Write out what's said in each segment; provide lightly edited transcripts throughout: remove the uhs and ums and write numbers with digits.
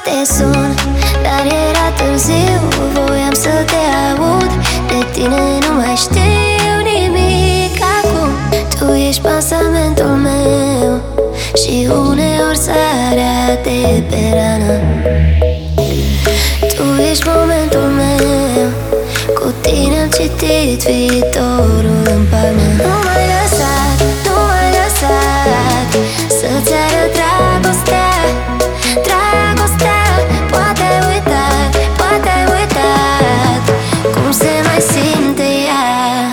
te sun, dar era târziu. Voiam să te aud, de tine nu mai știu nimic acum. Tu ești pasamentul meu și uneori sarea de pe rană. Tu ești momentul meu, cu tine am citit viitorul în palme. Nu m-ai lăsat, nu m-ai lăsat să-ți arăt dragostea, dragostea. Poate ai uitat, poate ai uitat cum se mai simte ea.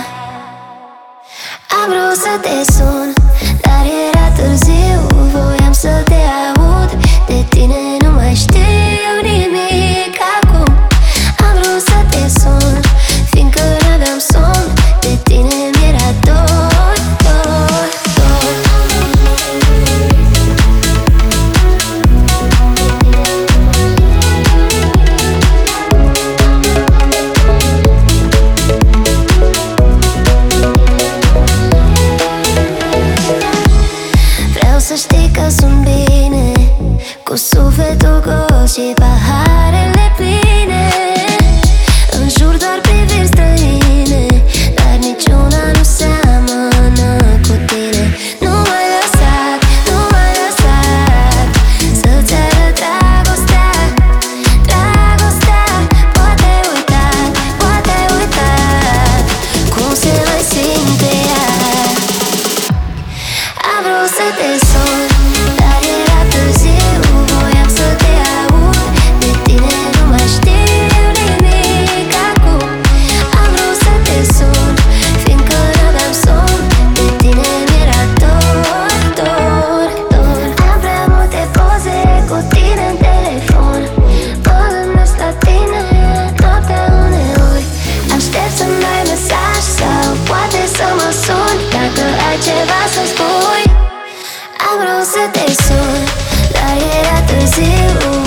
Am vrut să te sun, dar era târziu. Voiam să te aud, de tine nu mai știu nimic acum. Am vrut să te sun, fiindcă n-aveam somn, de tine mi-era dor, dor, dor. Vreau să știi că sunt bine, cu sufletul gol și paharele pline. În jur doar priviri străine, dar niciuna nu seamănă cu tine. Nu m-ai lăsat, nu m-ai lăsat să-ți arăt dragostea, dragostea. Poate ai uitat, poate ai uitat cum se mai simte ea. Am vrut să te sun, dar era târziu. Voiam să te aud, de tine nu mai știu nimic acum. Am vrut să te sun, fiindcă n-aveam somn, de tine mi-era dor, dor, dor. Am prea multe poze cu tine în telefon, mă gândesc la tine noaptea uneori. Aștept să-mi dai mesaj sau poate să mă suni, dacă ai ceva să spui. Am vrut să te sun, dar era târziu.